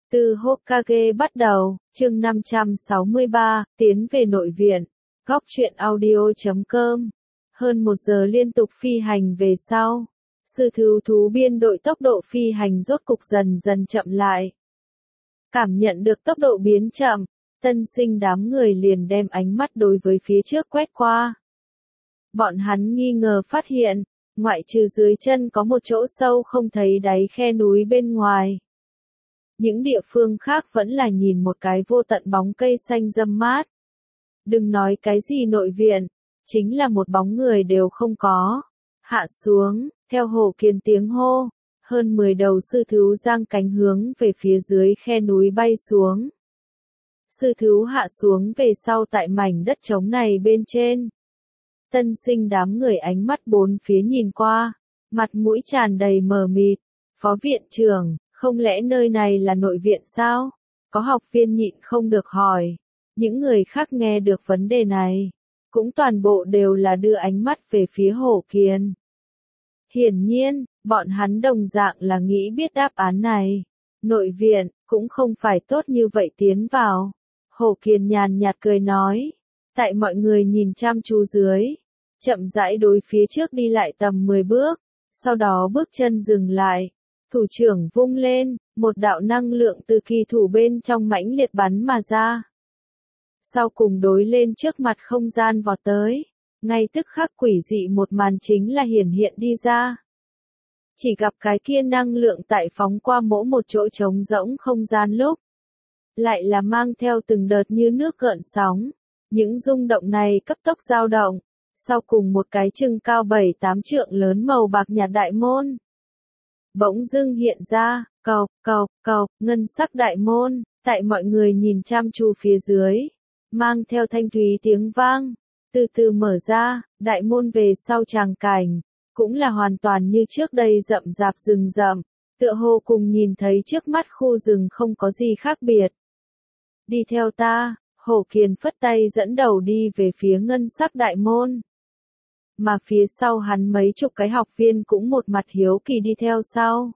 Từ Hokage bắt đầu, chương 563, tiến về nội viện. Góc truyện audio.com. Hơn 1 giờ liên tục phi hành về sau, sư thứ thú biên đội tốc độ phi hành rốt cục dần dần chậm lại. Cảm nhận được tốc độ biến chậm, tân sinh đám người liền đem ánh mắt đối với phía trước quét qua. Bọn hắn nghi ngờ phát hiện, ngoại trừ dưới chân có một chỗ sâu không thấy đáy khe núi bên ngoài. Những địa phương khác vẫn là nhìn một cái vô tận bóng cây xanh râm mát. Đừng nói cái gì nội viện, chính là một bóng người đều không có. Hạ xuống, theo Hổ Kiền tiếng hô, hơn 10 đầu sư thú giang cánh hướng về phía dưới khe núi bay xuống. Sư thú hạ xuống về sau tại mảnh đất trống này bên trên. Tân sinh đám người ánh mắt bốn phía nhìn qua, mặt mũi tràn đầy mờ mịt. Phó viện trưởng, không lẽ nơi này là nội viện sao? Có học viên nhịn không được hỏi. Những người khác nghe được vấn đề này, cũng toàn bộ đều là đưa ánh mắt về phía Hổ Kiền. Hiển nhiên, bọn hắn đồng dạng là nghĩ biết đáp án này. Nội viện, cũng không phải tốt như vậy tiến vào. Hổ Kiền nhàn nhạt cười nói. Tại mọi người nhìn chăm chú dưới, chậm rãi đối phía trước đi lại tầm 10 bước, sau đó bước chân dừng lại. Thủ trưởng vung lên, một đạo năng lượng từ kỳ thủ bên trong mãnh liệt bắn mà ra. Sau cùng đối lên trước mặt không gian vọt tới, ngay tức khắc quỷ dị một màn chính là hiển hiện đi ra. Chỉ gặp cái kia năng lượng tại phóng qua mỗi một chỗ trống rỗng không gian lúc, lại là mang theo từng đợt như nước gợn sóng. Những rung động này cấp tốc dao động, sau cùng một cái chừng cao 7-8 trượng lớn màu bạc nhạt đại môn bỗng dưng hiện ra, cộc, ngân sắc đại môn, tại mọi người nhìn chăm chú phía dưới, mang theo thanh thúy tiếng vang, từ từ mở ra. Đại môn về sau tràng cảnh, cũng là hoàn toàn như trước đây rậm rạp rừng rậm, tựa hồ cùng nhìn thấy trước mắt khu rừng không có gì khác biệt. Đi theo ta, Hổ Kiền phất tay dẫn đầu đi về phía ngân sắc đại môn. Mà phía sau hắn mấy chục cái học viên cũng một mặt hiếu kỳ đi theo sau.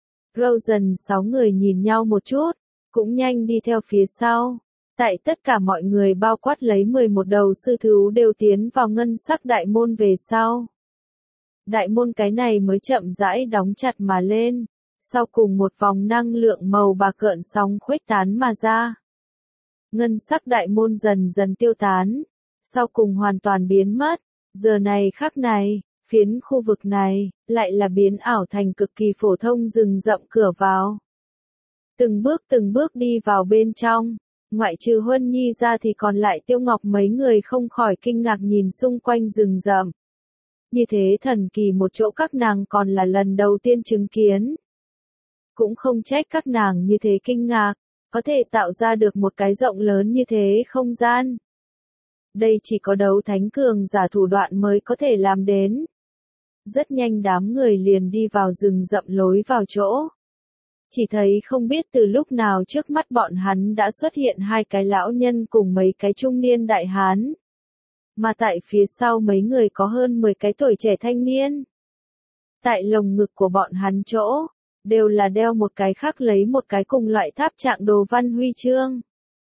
Rosen 6 người nhìn nhau một chút, cũng nhanh đi theo phía sau. Tại tất cả mọi người bao quát lấy 11 đầu sư thú đều tiến vào ngân sắc đại môn về sau. Đại môn cái này mới chậm rãi đóng chặt mà lên, sau cùng một vòng năng lượng màu bạc gợn sóng khuếch tán mà ra. Ngân sắc đại môn dần dần tiêu tán, sau cùng hoàn toàn biến mất. Giờ này khắc này, phiến khu vực này, lại là biến ảo thành cực kỳ phổ thông rừng rậm cửa vào. Từng bước đi vào bên trong, ngoại trừ Huân Nhi ra thì còn lại Tiêu Ngọc mấy người không khỏi kinh ngạc nhìn xung quanh rừng rậm. Như thế thần kỳ một chỗ các nàng còn là lần đầu tiên chứng kiến. Cũng không trách các nàng như thế kinh ngạc, có thể tạo ra được một cái rộng lớn như thế không gian. Đây chỉ có đấu thánh cường giả thủ đoạn mới có thể làm đến. Rất nhanh đám người liền đi vào rừng rậm lối vào chỗ. Chỉ thấy không biết từ lúc nào trước mắt bọn hắn đã xuất hiện 2 cái lão nhân cùng mấy cái trung niên đại hán. Mà tại phía sau mấy người có hơn 10 cái tuổi trẻ thanh niên. Tại lồng ngực của bọn hắn chỗ, đều là đeo một cái khác lấy một cái cùng loại tháp trạng đồ văn huy chương.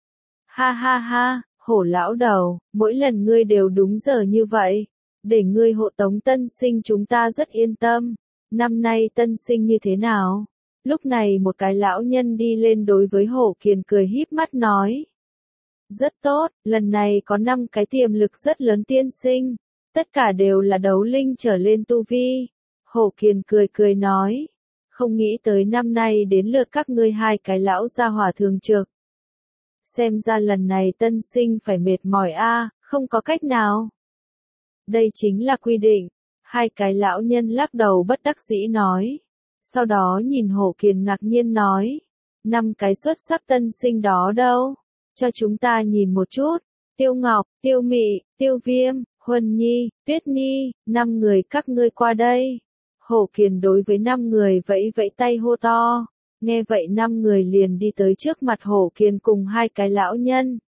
Ha ha ha. Hổ lão đầu, mỗi lần ngươi đều đúng giờ như vậy, để ngươi hộ tống tân sinh chúng ta rất yên tâm. Năm nay tân sinh như thế nào? Lúc này một cái lão nhân đi lên đối với Hổ Kiền cười híp mắt nói. Rất tốt, lần này có 5 cái tiềm lực rất lớn tiên sinh, tất cả đều là đấu linh trở lên tu vi. Hổ Kiền cười nói, không nghĩ tới năm nay đến lượt các ngươi 2 cái lão gia hỏa thường trực. Xem ra lần này tân sinh phải mệt mỏi không có cách nào. Đây chính là quy định. 2 cái lão nhân lắc đầu bất đắc dĩ nói. Sau đó nhìn Hổ Kiền ngạc nhiên nói. 5 cái xuất sắc tân sinh đó đâu? Cho chúng ta nhìn một chút. Tiêu Ngọc, Tiêu Mị, Tiêu Viêm, Huân Nhi, Tuyết Nhi, 5 người các ngươi qua đây. Hổ Kiền đối với 5 người vẫy vẫy tay hô to. Nghe vậy 5 người liền đi tới trước mặt Hổ Kiền cùng 2 cái lão nhân.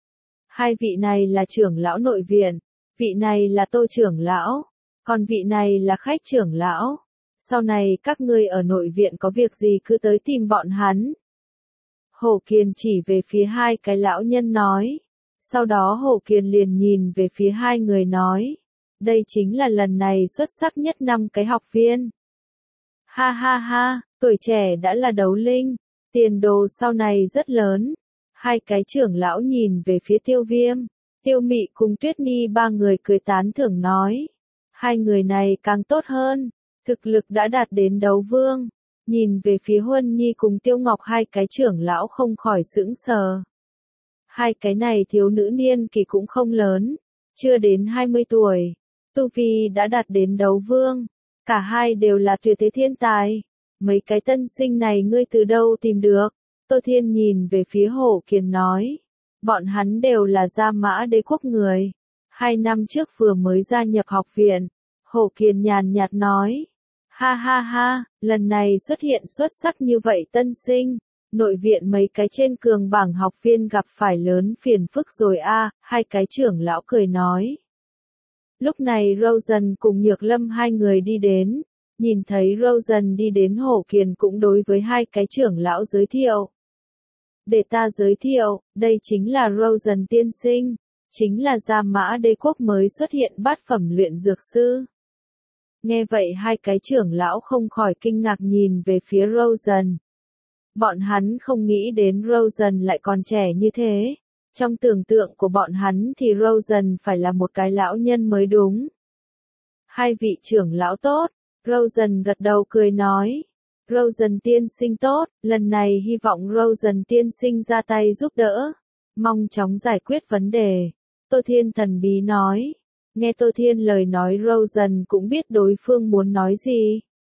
2 vị này là trưởng lão nội viện, vị này là Tô trưởng lão, còn vị này là khách trưởng lão. Sau này các ngươi ở nội viện có việc gì cứ tới tìm bọn hắn. Hổ Kiền chỉ về phía hai cái lão nhân nói. Sau đó Hổ Kiền liền nhìn về phía hai người nói. Đây chính là lần này xuất sắc nhất 5 cái học viên. Ha ha ha, tuổi trẻ đã là đấu linh, tiền đồ sau này rất lớn. Hai cái trưởng lão nhìn về phía Tiêu Viêm, Tiêu Mị cùng Tuyết Nhi ba người cười tán thưởng nói. Hai người này càng tốt hơn, thực lực đã đạt đến đấu vương. Nhìn về phía Huân Nhi cùng Tiêu Ngọc hai cái trưởng lão không khỏi sững sờ. Hai cái này thiếu nữ niên kỳ cũng không lớn, chưa đến 20 tuổi, tu vi đã đạt đến đấu vương. Cả hai đều là tuyệt thế thiên tài. Mấy cái tân sinh này ngươi từ đâu tìm được? Tô Thiên nhìn về phía Hổ Kiền nói. Bọn hắn đều là Gia Mã Đế quốc người. 2 năm trước vừa mới gia nhập học viện. Hổ Kiền nhàn nhạt nói. Ha ha ha, lần này xuất hiện xuất sắc như vậy tân sinh. Nội viện mấy cái trên cường bảng học viên gặp phải lớn phiền phức rồi a. Hai cái trưởng lão cười nói. Lúc này Rosen cùng Nhược Lâm hai người đi đến, nhìn thấy Rosen đi đến Hổ Kiền cũng đối với hai cái trưởng lão giới thiệu. Để ta giới thiệu, đây chính là Rosen tiên sinh, chính là Gia Mã Đế quốc mới xuất hiện bát phẩm luyện dược sư. Nghe vậy hai cái trưởng lão không khỏi kinh ngạc nhìn về phía Rosen. Bọn hắn không nghĩ đến Rosen lại còn trẻ như thế. Trong tưởng tượng của bọn hắn thì Rosen phải là một cái lão nhân mới đúng. Hai vị trưởng lão tốt, Rosen gật đầu cười nói. Rosen tiên sinh tốt, lần này hy vọng Rosen tiên sinh ra tay giúp đỡ. Mong chóng giải quyết vấn đề. Tô Thiên thần bí nói. Nghe Tô Thiên lời nói Rosen cũng biết đối phương muốn nói gì.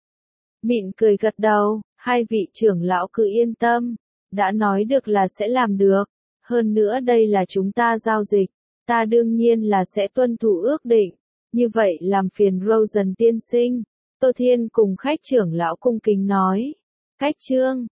Mịn cười gật đầu, hai vị trưởng lão cứ yên tâm. Đã nói được là sẽ làm được. Hơn nữa đây là chúng ta giao dịch, ta đương nhiên là sẽ tuân thủ ước định. Như vậy làm phiền Rosen tiên sinh. Tô Thiên cùng khách trưởng lão cung kính nói. Khách trương,